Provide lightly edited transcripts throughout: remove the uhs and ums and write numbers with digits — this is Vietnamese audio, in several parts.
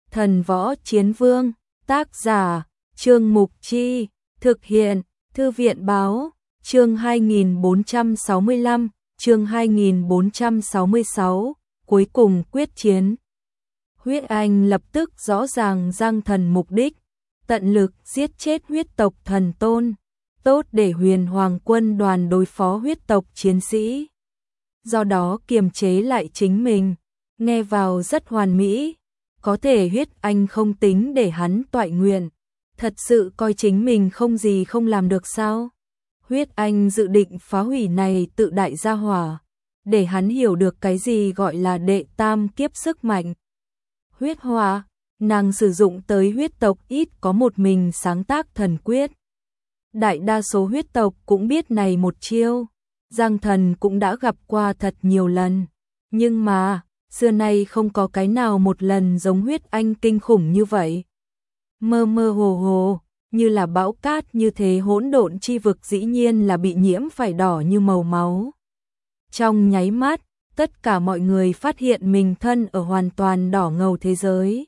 Thần Võ Chiến Vương, tác giả, Trương Mục Chi, thực hiện, Thư viện Báo, chương 2465, chương 2466, cuối cùng quyết chiến. Huyết Anh lập tức rõ ràng Giang Thần mục đích, tận lực giết chết huyết tộc thần tôn, tốt để Huyền Hoàng quân đoàn đối phó huyết tộc chiến sĩ. Do đó kiềm chế lại chính mình, nghe vào rất hoàn mỹ, có thể Huyết Anh không tính để hắn toại nguyện, thật sự coi chính mình không gì không làm được sao? Huyết Anh dự định phá hủy này tự đại gia hỏa, để hắn hiểu được cái gì gọi là đệ tam kiếp sức mạnh. Huyết Hỏa, nàng sử dụng tới huyết tộc ít có một mình sáng tác thần quyết. Đại đa số huyết tộc cũng biết này một chiêu, Giang Thần cũng đã gặp qua thật nhiều lần, nhưng mà, xưa nay không có cái nào một lần giống Huyết Anh kinh khủng như vậy. Mơ mơ hồ hồ, như là bão cát như thế hỗn độn chi vực dĩ nhiên là bị nhiễm phải đỏ như màu máu. Trong nháy mắt, tất cả mọi người phát hiện mình thân ở hoàn toàn đỏ ngầu thế giới.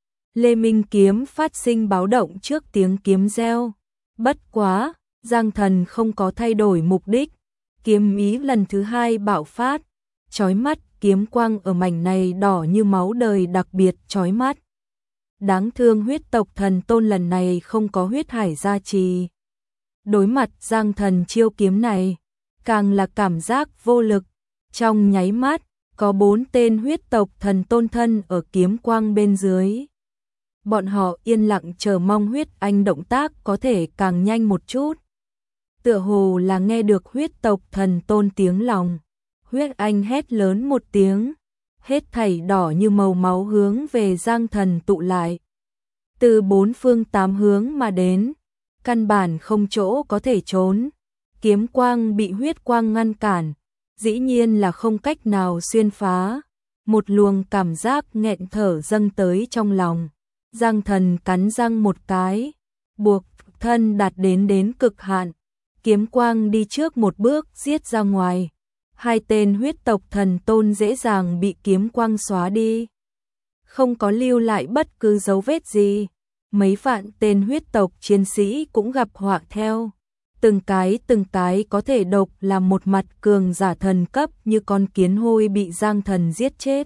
Lê Minh kiếm phát sinh báo động trước tiếng kiếm reo. Bất quá, Giang Thần không có thay đổi mục đích. Kiếm ý lần thứ hai bạo phát, chói mắt, kiếm quang ở mảnh này đỏ như máu đời đặc biệt chói mắt. Đáng thương huyết tộc thần tôn lần này không có huyết hải gia trì. Đối mặt Giang Thần chiêu kiếm này, càng là cảm giác vô lực. Trong nháy mắt, có 4 tên huyết tộc thần tôn thân ở kiếm quang bên dưới. Bọn họ yên lặng chờ mong Huyết Anh động tác có thể càng nhanh một chút. Tựa hồ là nghe được huyết tộc thần tôn tiếng lòng. Huyết Anh hét lớn một tiếng, hết thảy đỏ như màu máu hướng về Giang Thần tụ lại. Từ 4 phương 8 hướng mà đến, căn bản không chỗ có thể trốn. Kiếm quang bị huyết quang ngăn cản, dĩ nhiên là không cách nào xuyên phá. Một luồng cảm giác nghẹn thở dâng tới trong lòng. Giang Thần cắn răng một cái, buộc thân đạt đến cực hạn. Kiếm quang đi trước một bước giết ra ngoài. 2 tên huyết tộc thần tôn dễ dàng bị kiếm quang xóa đi, không có lưu lại bất cứ dấu vết gì. Mấy vạn tên huyết tộc chiến sĩ cũng gặp họa theo. Từng cái có thể độc làm một mặt cường giả thần cấp như con kiến hôi bị Giang Thần giết chết.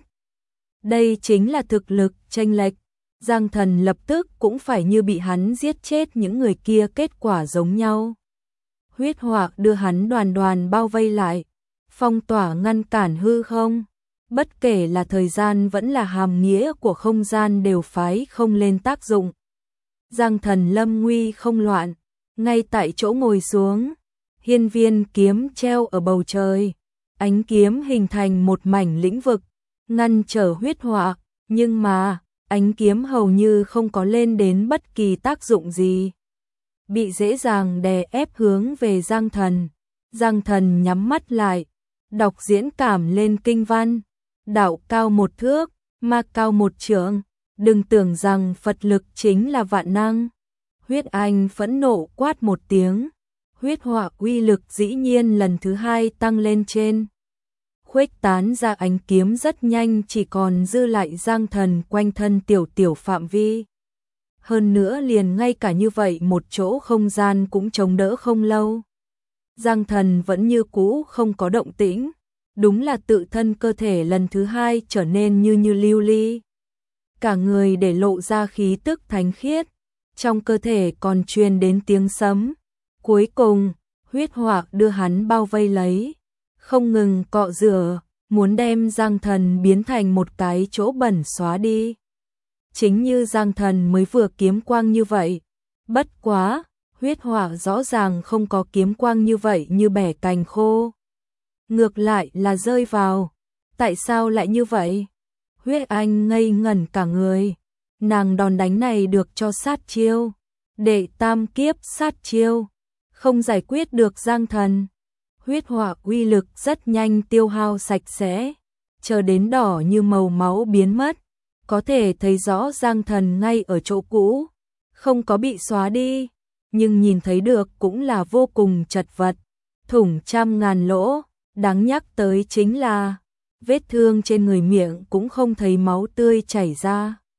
Đây chính là thực lực chênh lệch. Giang Thần lập tức cũng phải như bị hắn giết chết những người kia kết quả giống nhau. Huyết hỏa đưa hắn đoàn bao vây lại, phong tỏa ngăn cản hư không. Bất kể là thời gian vẫn là hàm nghĩa của không gian đều phái không lên tác dụng. Giang Thần lâm nguy không loạn, ngay tại chỗ ngồi xuống. Hiên viên kiếm treo ở bầu trời, ánh kiếm hình thành một mảnh lĩnh vực, ngăn trở huyết hỏa, nhưng mà ánh kiếm hầu như không có lên đến bất kỳ tác dụng gì, bị dễ dàng đè ép hướng về Giang Thần. Giang Thần nhắm mắt lại, đọc diễn cảm lên kinh văn. Đạo cao 1 thước, ma cao 1 trượng, đừng tưởng rằng Phật lực chính là vạn năng. Huyết Anh phẫn nộ quát một tiếng, huyết hỏa uy lực dĩ nhiên lần thứ 2 tăng lên trên. Khuếch tán ra ánh kiếm rất nhanh, chỉ còn dư lại Giang Thần quanh thân tiểu phạm vi. Hơn nữa liền ngay cả như vậy một chỗ không gian cũng chống đỡ không lâu. Giang Thần vẫn như cũ không có động tĩnh, đúng là tự thân cơ thể lần thứ 2 trở nên như lưu ly. Cả người để lộ ra khí tức thánh khiết, trong cơ thể còn truyền đến tiếng sấm. Cuối cùng, huyết hỏa đưa hắn bao vây lấy, không ngừng cọ rửa, muốn đem Giang Thần biến thành một cái chỗ bẩn xóa đi. Chính như Giang Thần mới vừa kiếm quang như vậy, bất quá, huyết hỏa rõ ràng không có kiếm quang như vậy như bẻ cành khô. Ngược lại là rơi vào. Tại sao lại như vậy? Huyết Anh ngây ngẩn cả người. Nàng đòn đánh này được cho sát chiêu, đệ tam kiếp sát chiêu, không giải quyết được Giang Thần. Huyết hỏa uy lực rất nhanh tiêu hao sạch sẽ, chờ đến đỏ như màu máu biến mất, có thể thấy rõ Giang Thần ngay ở chỗ cũ, không có bị xóa đi, nhưng nhìn thấy được cũng là vô cùng chật vật, thủng trăm ngàn lỗ. Đáng nhắc tới chính là vết thương trên người miệng cũng không thấy máu tươi chảy ra.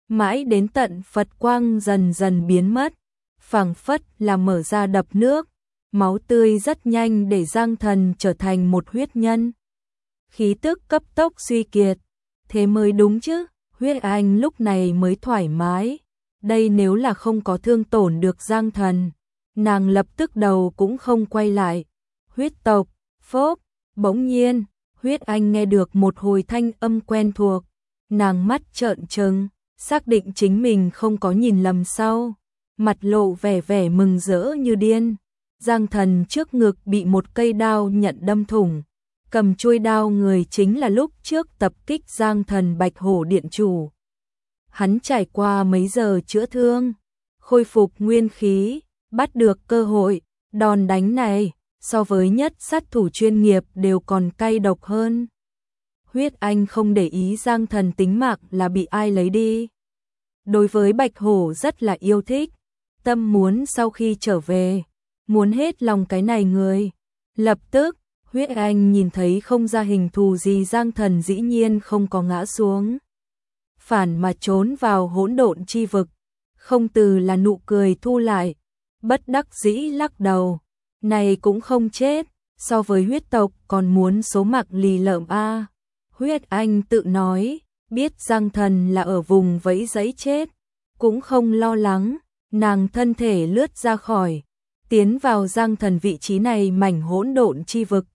mãi đến tận Phật quang dần dần biến mất, phảng phất là mở ra đập nước, máu tươi rất nhanh để Giang Thần trở thành một huyết nhân. Khí tức cấp tốc suy kiệt, thế mới đúng chứ, huyết anh lúc này mới thoải mái. Đây nếu là không có thương tổn được Giang Thần, nàng lập tức đầu cũng không quay lại. Huyết tộc, phốp, bỗng nhiên, huyết anh nghe được một hồi thanh âm quen thuộc, nàng mắt trợn trừng, xác định chính mình không có nhìn lầm sau, mặt lộ vẻ mừng rỡ như điên. Giang Thần trước ngực bị một cây đao nhận đâm thủng, cầm chuôi đao người chính là lúc trước tập kích Giang Thần Bạch Hổ Điện Chủ. Hắn trải qua mấy giờ chữa thương, khôi phục nguyên khí, bắt được cơ hội, đòn đánh này so với nhất sát thủ chuyên nghiệp đều còn cay độc hơn. Huyết Anh không để ý Giang Thần tính mạng là bị ai lấy đi. Đối với Bạch Hổ rất là yêu thích, tâm muốn sau khi trở về, muốn hết lòng cái này người. Lập tức, Huyết Anh nhìn thấy không ra hình thù gì, Giang Thần dĩ nhiên không có ngã xuống, phản mà trốn vào hỗn độn chi vực. Không từ là nụ cười thu lại, bất đắc dĩ lắc đầu, này cũng không chết, so với huyết tộc còn muốn số mặc lì lợm a. Huyết Anh tự nói, biết Giang Thần là ở vùng vẫy giấy chết, cũng không lo lắng, nàng thân thể lướt ra khỏi, tiến vào Giang Thần vị trí này mảnh hỗn độn chi vực.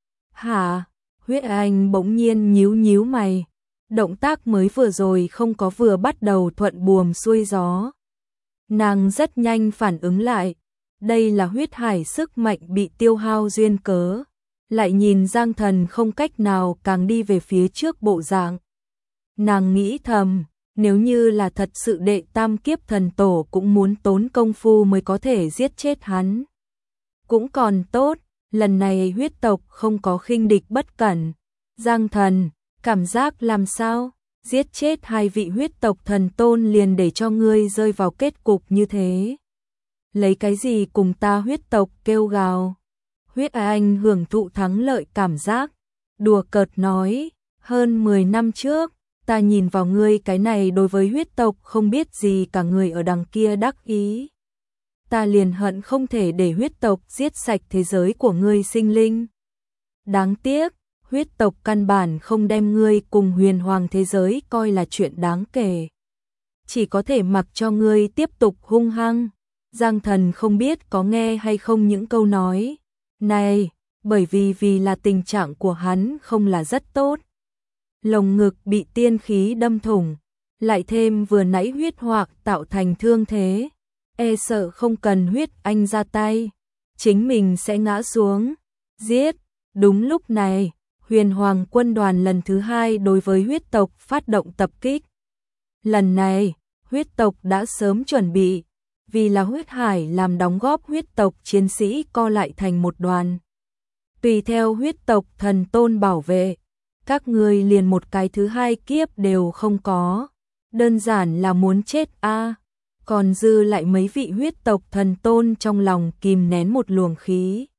Hả? Huyết Anh bỗng nhiên nhíu mày, động tác mới vừa rồi không có vừa bắt đầu thuận buồm xuôi gió. Nàng rất nhanh phản ứng lại, đây là huyết hải sức mạnh bị tiêu hao duyên cớ, lại nhìn Giang Thần không cách nào càng đi về phía trước bộ dạng. Nàng nghĩ thầm, nếu như là thật sự đệ tam kiếp thần tổ cũng muốn tốn công phu mới có thể giết chết hắn. Cũng còn tốt, lần này huyết tộc không có khinh địch bất cẩn. Giang Thần, cảm giác làm sao? Giết chết hai vị huyết tộc thần tôn liền để cho ngươi rơi vào kết cục như thế. Lấy cái gì cùng ta huyết tộc kêu gào? Huyết Anh hưởng thụ thắng lợi cảm giác, đùa cợt nói, hơn 10 năm trước, ta nhìn vào ngươi cái này đối với huyết tộc không biết gì cả người ở đằng kia đắc ý. Ta liền hận không thể để huyết tộc giết sạch thế giới của ngươi sinh linh. Đáng tiếc, huyết tộc căn bản không đem ngươi cùng huyền hoàng thế giới coi là chuyện đáng kể. Chỉ có thể mặc cho ngươi tiếp tục hung hăng. Giang Thần không biết có nghe hay không những câu nói này, bởi vì là tình trạng của hắn không là rất tốt. Lồng ngực bị tiên khí đâm thủng, lại thêm vừa nãy huyết hoạc tạo thành thương thế, e sợ không cần Huyết Anh ra tay, chính mình sẽ ngã xuống. Giết! Đúng lúc này, huyền hoàng quân đoàn lần thứ 2 đối với huyết tộc phát động tập kích. Lần này, huyết tộc đã sớm chuẩn bị, vì là huyết hải làm đóng góp huyết tộc chiến sĩ co lại thành một đoàn. Tùy theo huyết tộc thần tôn bảo vệ, các ngươi liền một cái thứ 2 kiếp đều không có, đơn giản là muốn chết a. Còn dư lại mấy vị huyết tộc thần tôn trong lòng kìm nén một luồng khí.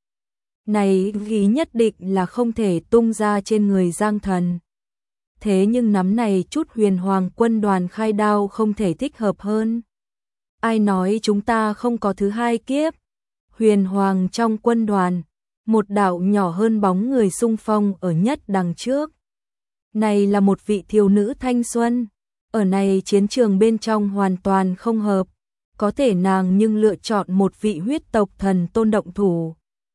Này khí nhất định là không thể tung ra trên người Giang Thần. Thế nhưng nắm này chút huyền hoàng quân đoàn khai đao không thể thích hợp hơn. Ai nói chúng ta không có thứ 2 kiếp? Huyền hoàng trong quân đoàn, một đạo nhỏ hơn bóng người xung phong ở nhất đằng trước. Này là một vị thiếu nữ thanh xuân, ở này chiến trường bên trong hoàn toàn không hợp, có thể nàng nhưng lựa chọn một vị huyết tộc thần tôn động thủ.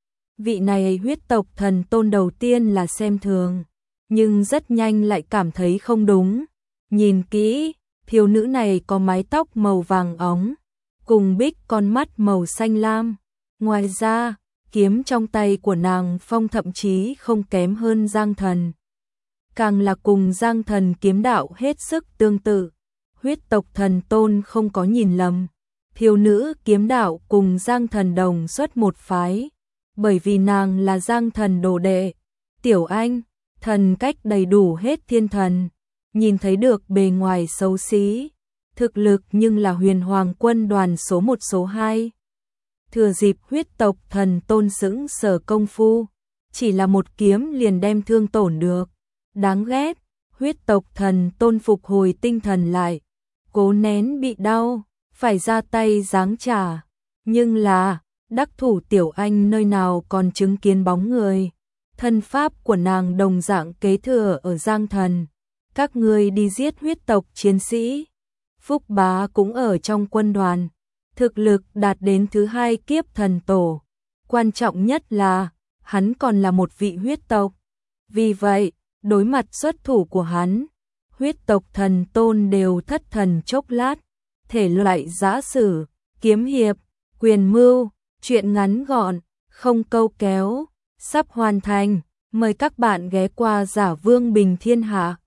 Vị này huyết tộc thần tôn đầu tiên là xem thường, nhưng rất nhanh lại cảm thấy không đúng. Nhìn kỹ, thiếu nữ này có mái tóc màu vàng óng, cùng bích con mắt màu xanh lam. Ngoài ra, kiếm trong tay của nàng phong thậm chí không kém hơn Giang Thần. Càng là cùng Giang Thần kiếm đạo hết sức tương tự. Huyết tộc thần tôn không có nhìn lầm. Thiếu nữ kiếm đạo cùng Giang Thần đồng xuất một phái. Bởi vì nàng là Giang Thần đồ đệ. Tiểu Anh, thần cách đầy đủ hết thiên thần. Nhìn thấy được bề ngoài xấu xí, thực lực nhưng là huyền hoàng quân đoàn số 1 số 2. Thừa dịp huyết tộc thần tôn sững sở công phu, chỉ là một kiếm liền đem thương tổn được. Đáng ghét, huyết tộc thần tôn phục hồi tinh thần lại, cố nén bị đau, phải ra tay giáng trả. Nhưng là, đắc thủ Tiểu Anh nơi nào còn chứng kiến bóng người. Thân pháp của nàng đồng dạng kế thừa ở Giang Thần. Các ngươi đi giết huyết tộc chiến sĩ. Phúc Bá cũng ở trong quân đoàn. Thực lực đạt đến thứ 2 kiếp thần tổ. Quan trọng nhất là, hắn còn là một vị huyết tộc. Vì vậy, đối mặt xuất thủ của hắn, huyết tộc thần tôn đều thất thần chốc lát. Thể loại giã sử, kiếm hiệp, quyền mưu, truyện ngắn gọn, không câu kéo, sắp hoàn thành. Mời các bạn ghé qua Giả Vương Bình Thiên Hạ.